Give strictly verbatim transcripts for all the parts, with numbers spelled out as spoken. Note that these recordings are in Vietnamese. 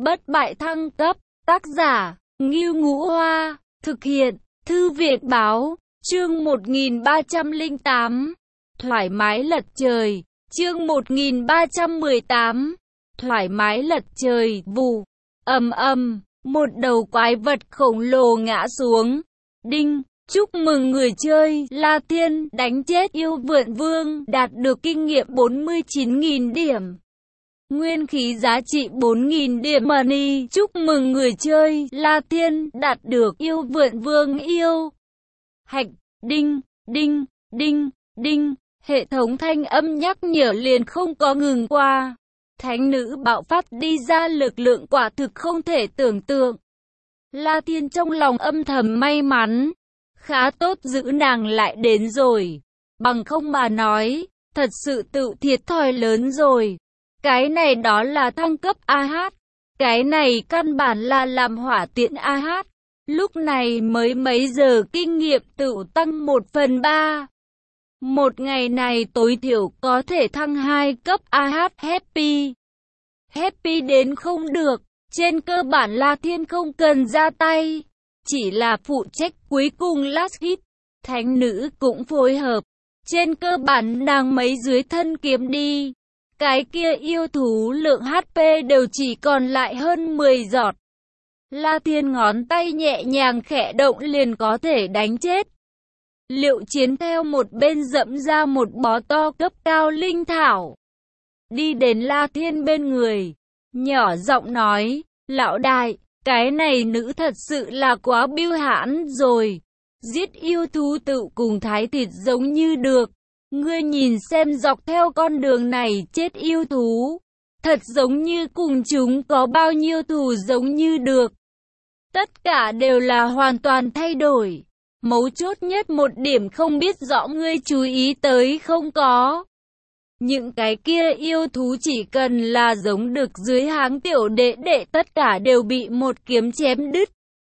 Bất bại thăng cấp, tác giả, Ngưu Ngũ Hoa, thực hiện, Thư viện Báo, chương một nghìn ba trăm lẻ tám, thoải mái lật trời, chương một nghìn ba trăm mười tám, thoải mái lật trời, vù, ầm ầm, một đầu quái vật khổng lồ ngã xuống, đinh. Chúc mừng người chơi, La Thiên, đánh chết yêu vượn vương, đạt được kinh nghiệm bốn mươi chín nghìn điểm. Nguyên khí giá trị bốn nghìn điểm money. Chúc mừng người chơi, La Thiên, đạt được yêu vượn vương yêu. Hạch, đinh, đinh, đinh, đinh, hệ thống thanh âm nhắc nhở liền không có ngừng qua. Thánh nữ bạo phát đi ra lực lượng quả thực không thể tưởng tượng. La Thiên trong lòng âm thầm may mắn. Khá tốt giữ nàng lại đến rồi. Bằng không mà nói, thật sự tự thiệt thòi lớn rồi. Cái này đó là thăng cấp a hát. Cái này căn bản là làm hỏa tiện a hát. Lúc này mới mấy giờ kinh nghiệm tự tăng một phần ba. Một ngày này tối thiểu có thể thăng hai cấp a hát happy. Happy đến không được. Trên cơ bản La Thiên không cần ra tay. Chỉ là phụ trách cuối cùng last hit. Thánh nữ cũng phối hợp. Trên cơ bản nàng mấy dưới thân kiếm đi. Cái kia yêu thú lượng hát pê đều chỉ còn lại hơn mười giọt. La Thiên ngón tay nhẹ nhàng khẽ động liền có thể đánh chết. Liệu chiến theo một bên dẫm ra một bó to cấp cao linh thảo. Đi đến La Thiên bên người. Nhỏ giọng nói, lão đại. Cái này nữ thật sự là quá biêu hãn rồi. Giết yêu thú tự cùng thái thịt giống như được. Ngươi nhìn xem dọc theo con đường này chết yêu thú. Thật giống như cùng chúng có bao nhiêu thù giống như được. Tất cả đều là hoàn toàn thay đổi. Mấu chốt nhất một điểm không biết rõ ngươi chú ý tới không có. Những cái kia yêu thú chỉ cần là giống được dưới háng tiểu đệ đệ tất cả đều bị một kiếm chém đứt.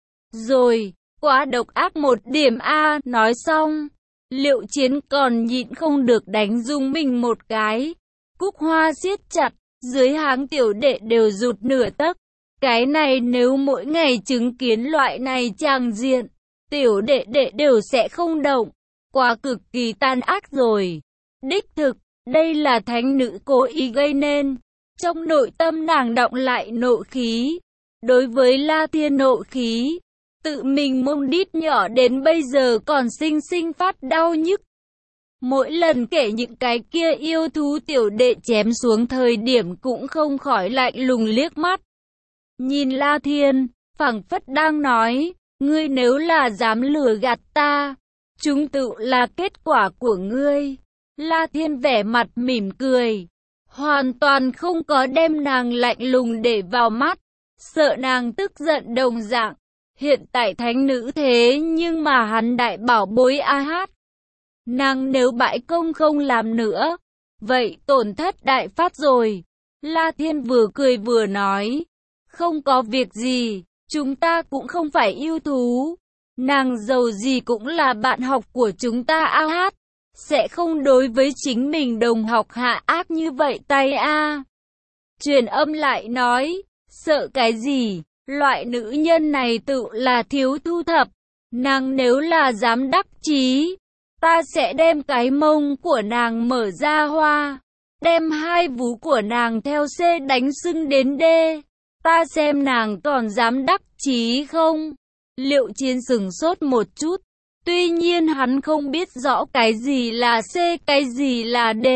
Rồi, quá độc ác một điểm A, nói xong. Liệu chiến còn nhịn không được đánh rung mình một cái. Cúc hoa siết chặt, dưới háng tiểu đệ đều rụt nửa tấc. Cái này nếu mỗi ngày chứng kiến loại này tràng diện, tiểu đệ đệ đều sẽ không động. Quá cực kỳ tàn ác rồi. Đích thực. Đây là thánh nữ cố ý gây nên. Trong nội tâm nàng đọng lại nộ khí. Đối với La Thiên nộ khí. Tự mình mông đít nhỏ đến bây giờ còn sinh sinh phát đau nhức. Mỗi lần kể những cái kia yêu thú tiểu đệ chém xuống thời điểm cũng không khỏi lạnh lùng liếc mắt. Nhìn La Thiên, phảng phất đang nói. Ngươi nếu là dám lừa gạt ta, chúng tự là kết quả của ngươi. La Thiên vẻ mặt mỉm cười, hoàn toàn không có đem nàng lạnh lùng để vào mắt, sợ nàng tức giận đồng dạng. Hiện tại thánh nữ thế nhưng mà hắn đại bảo bối a hát. Nàng nếu bãi công không làm nữa, vậy tổn thất đại phát rồi. La Thiên vừa cười vừa nói, không có việc gì, chúng ta cũng không phải yêu thú. Nàng giàu gì cũng là bạn học của chúng ta a hát. Sẽ không đối với chính mình đồng học hạ ác như vậy tay a. Truyền âm lại nói, sợ cái gì, loại nữ nhân này tự là thiếu thu thập. Nàng nếu là dám đắc chí, ta sẽ đem cái mông của nàng mở ra hoa. Đem hai vú của nàng theo C đánh sưng đến D. Ta xem nàng còn dám đắc chí không? Liệu chiến sừng sốt một chút. Tuy nhiên hắn không biết rõ cái gì là C, cái gì là D.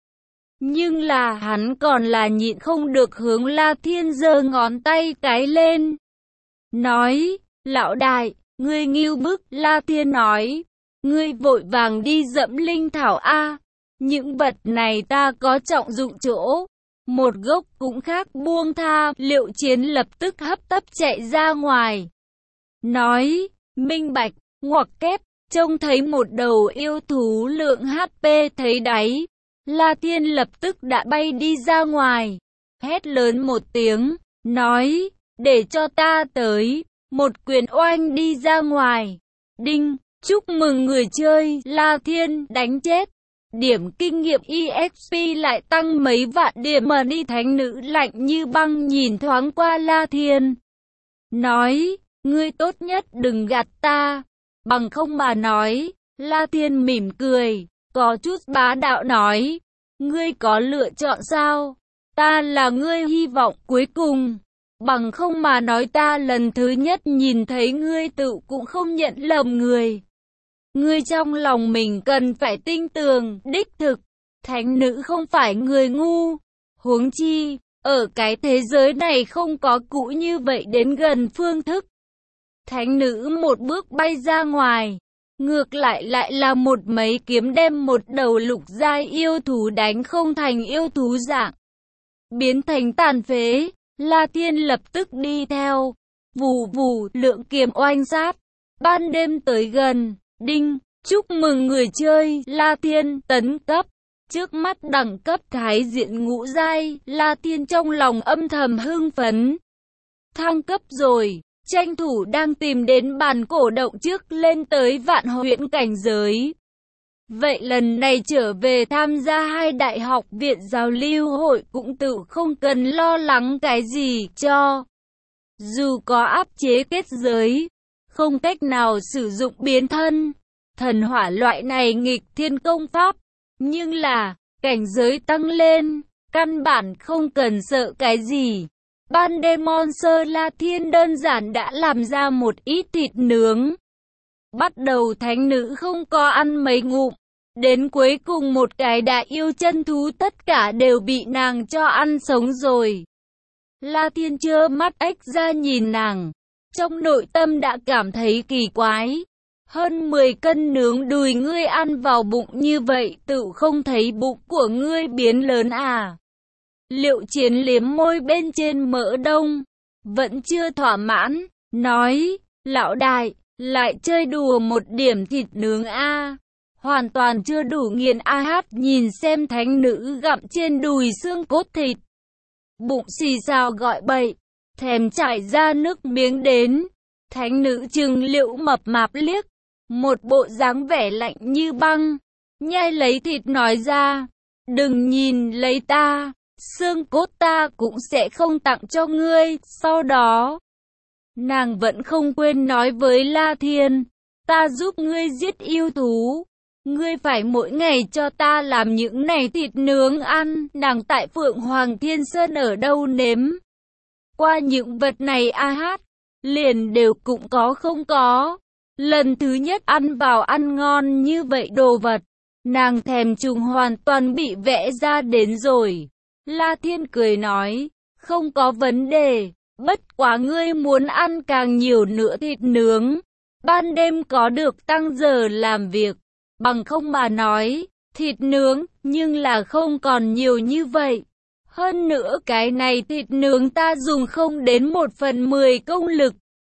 Nhưng là hắn còn là nhịn không được hướng La Thiên giơ ngón tay cái lên. Nói, lão đại, ngươi ngưu bức, La Thiên nói. Ngươi vội vàng đi dẫm linh thảo A. Những vật này ta có trọng dụng chỗ. Một gốc cũng khác buông tha, Liệu chiến lập tức hấp tấp chạy ra ngoài. Nói, minh bạch. Ngoặc kép, trông thấy một đầu yêu thú lượng hát pê thấy đáy. La Thiên lập tức đã bay đi ra ngoài. Hét lớn một tiếng, nói, để cho ta tới. Một quyền oanh đi ra ngoài. Đinh, chúc mừng người chơi, La Thiên, đánh chết. Điểm kinh nghiệm e ích pê lại tăng mấy vạn điểm. Money thánh nữ lạnh như băng nhìn thoáng qua La Thiên. Nói, ngươi tốt nhất đừng gạt ta, bằng không mà nói. La Thiên mỉm cười, có chút bá đạo nói, ngươi có lựa chọn sao? Ta là ngươi hy vọng cuối cùng. Bằng không mà nói ta lần thứ nhất nhìn thấy ngươi tự cũng không nhận lầm người. Ngươi trong lòng mình cần phải tinh tường, đích thực. Thánh nữ không phải người ngu. Huống chi, ở cái thế giới này không có cũ như vậy đến gần phương thức. Thánh nữ một bước bay ra ngoài. Ngược lại lại là một mấy kiếm đem một đầu lục giai yêu thú đánh không thành yêu thú dạng. Biến thành tàn phế. La Thiên lập tức đi theo. Vù vù, lượng kiếm oanh sát. Ban đêm tới gần. Đinh, chúc mừng người chơi. La Thiên tấn cấp. Trước mắt đẳng cấp thái diện ngũ giai. La Thiên trong lòng âm thầm hưng phấn. Thăng cấp rồi. Tranh thủ đang tìm đến bàn cổ động trước lên tới vạn huyễn cảnh giới. Vậy lần này trở về tham gia hai đại học viện giao lưu hội cũng tự không cần lo lắng cái gì cho. Dù có áp chế kết giới, không cách nào sử dụng biến thân, thần hỏa loại này nghịch thiên công pháp, nhưng là, cảnh giới tăng lên, căn bản không cần sợ cái gì. Ban đêm Monster La Thiên đơn giản đã làm ra một ít thịt nướng. Bắt đầu thánh nữ không có ăn mấy ngụm. Đến cuối cùng một cái đại yêu chân thú tất cả đều bị nàng cho ăn sống rồi. La Thiên trơ mắt ếch ra nhìn nàng. Trong nội tâm đã cảm thấy kỳ quái. Hơn mười cân nướng đùi ngươi ăn vào bụng như vậy tự không thấy bụng của ngươi biến lớn à? Liệu Chiến liếm môi bên trên mỡ đông. Vẫn chưa thỏa mãn. Nói, lão đại, lại chơi đùa một điểm thịt nướng a. Hoàn toàn chưa đủ nghiền a hát nhìn xem thánh nữ gặm trên đùi xương cốt thịt. Bụng xì xào gọi bậy, thèm chảy ra nước miếng đến. Thánh nữ trừng Liễu mập mạp liếc, một bộ dáng vẻ lạnh như băng, nhai lấy thịt nói ra, đừng nhìn lấy ta, xương cốt ta cũng sẽ không tặng cho ngươi. Sau đó, nàng vẫn không quên nói với La Thiên, ta giúp ngươi giết yêu thú. Ngươi phải mỗi ngày cho ta làm những này thịt nướng ăn. Nàng tại Phượng Hoàng Thiên Sơn ở đâu nếm qua những vật này a hát, liền đều cũng có không có. Lần thứ nhất ăn vào ăn ngon như vậy đồ vật, nàng thèm trùng hoàn toàn bị vẽ ra đến rồi. La Thiên cười nói, không có vấn đề, bất quá ngươi muốn ăn càng nhiều nữa thịt nướng, ban đêm có được tăng giờ làm việc. Bằng không mà nói, thịt nướng, nhưng là không còn nhiều như vậy. Hơn nữa cái này thịt nướng ta dùng không đến một phần mười công lực.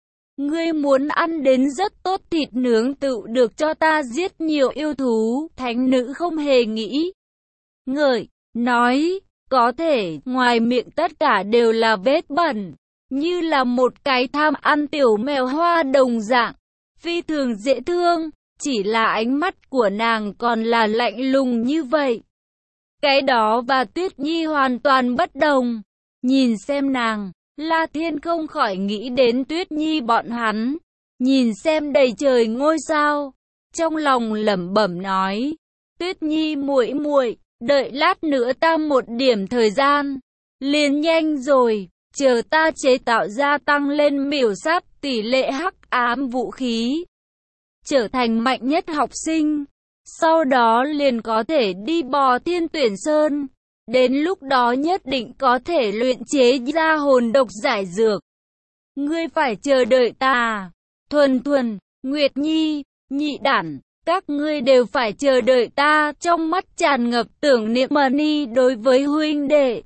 Ngươi muốn ăn đến rất tốt thịt nướng tự được cho ta giết nhiều yêu thú. Thánh nữ không hề nghĩ ngợi, nói, có thể, ngoài miệng tất cả đều là vết bẩn. Như là một cái tham ăn tiểu mèo hoa đồng dạng, phi thường dễ thương. Chỉ là ánh mắt của nàng còn là lạnh lùng như vậy. Cái đó và Tuyết Nhi hoàn toàn bất đồng. Nhìn xem nàng, La Thiên không khỏi nghĩ đến Tuyết Nhi bọn hắn. Nhìn xem đầy trời ngôi sao, trong lòng lẩm bẩm nói, Tuyết Nhi muội muội, đợi lát nữa ta một điểm thời gian, liền nhanh rồi, chờ ta chế tạo ra tăng lên miểu sát tỷ lệ hắc ám vũ khí. Trở thành mạnh nhất học sinh, sau đó liền có thể đi bò Thiên Tuyển Sơn, đến lúc đó nhất định có thể luyện chế ra hồn độc giải dược. Ngươi phải chờ đợi ta, Thuần Thuần, Nguyệt Nhi, Nhị Đản, các ngươi đều phải chờ đợi ta. Trong mắt tràn ngập tưởng niệm Money đối với huynh đệ.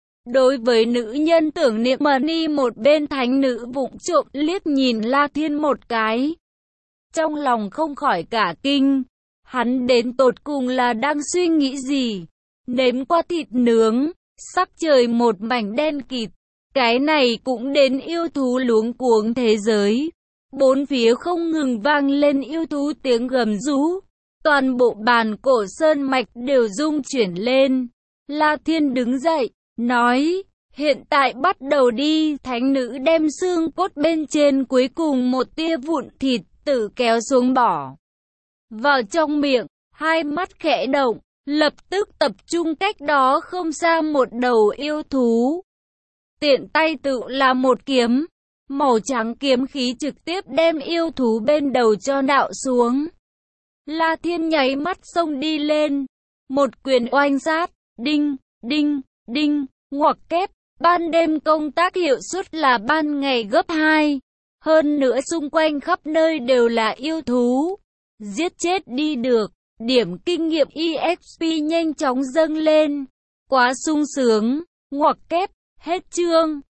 Đối với nữ nhân tưởng niệm Money, một bên thánh nữ vụng trộm liếc nhìn La Thiên một cái. Trong lòng không khỏi cả kinh, hắn đến tột cùng là đang suy nghĩ gì? Nếm qua thịt nướng, sắc trời một mảnh đen kịt, cái này cũng đến yêu thú luống cuống thế giới. Bốn phía không ngừng vang lên yêu thú tiếng gầm rú, toàn bộ bàn cổ sơn mạch đều rung chuyển lên. La Thiên đứng dậy, nói, hiện tại bắt đầu đi. Thánh nữ đem xương cốt bên trên cuối cùng một tia vụn thịt tự kéo xuống bỏ vào trong miệng, hai mắt khẽ động, lập tức tập trung cách đó không xa một đầu yêu thú. Tiện tay tự là một kiếm, màu trắng kiếm khí trực tiếp đem yêu thú bên đầu cho nạo xuống. La Thiên nháy mắt xông đi lên, một quyền oanh sát, đinh, đinh, đinh, ngoặc kép, ban đêm công tác hiệu suất là ban ngày gấp hai. Hơn nữa xung quanh khắp nơi đều là yêu thú. Giết chết đi được, điểm kinh nghiệm e ích pê nhanh chóng dâng lên. Quá sung sướng, ngoặc kép, hết chương.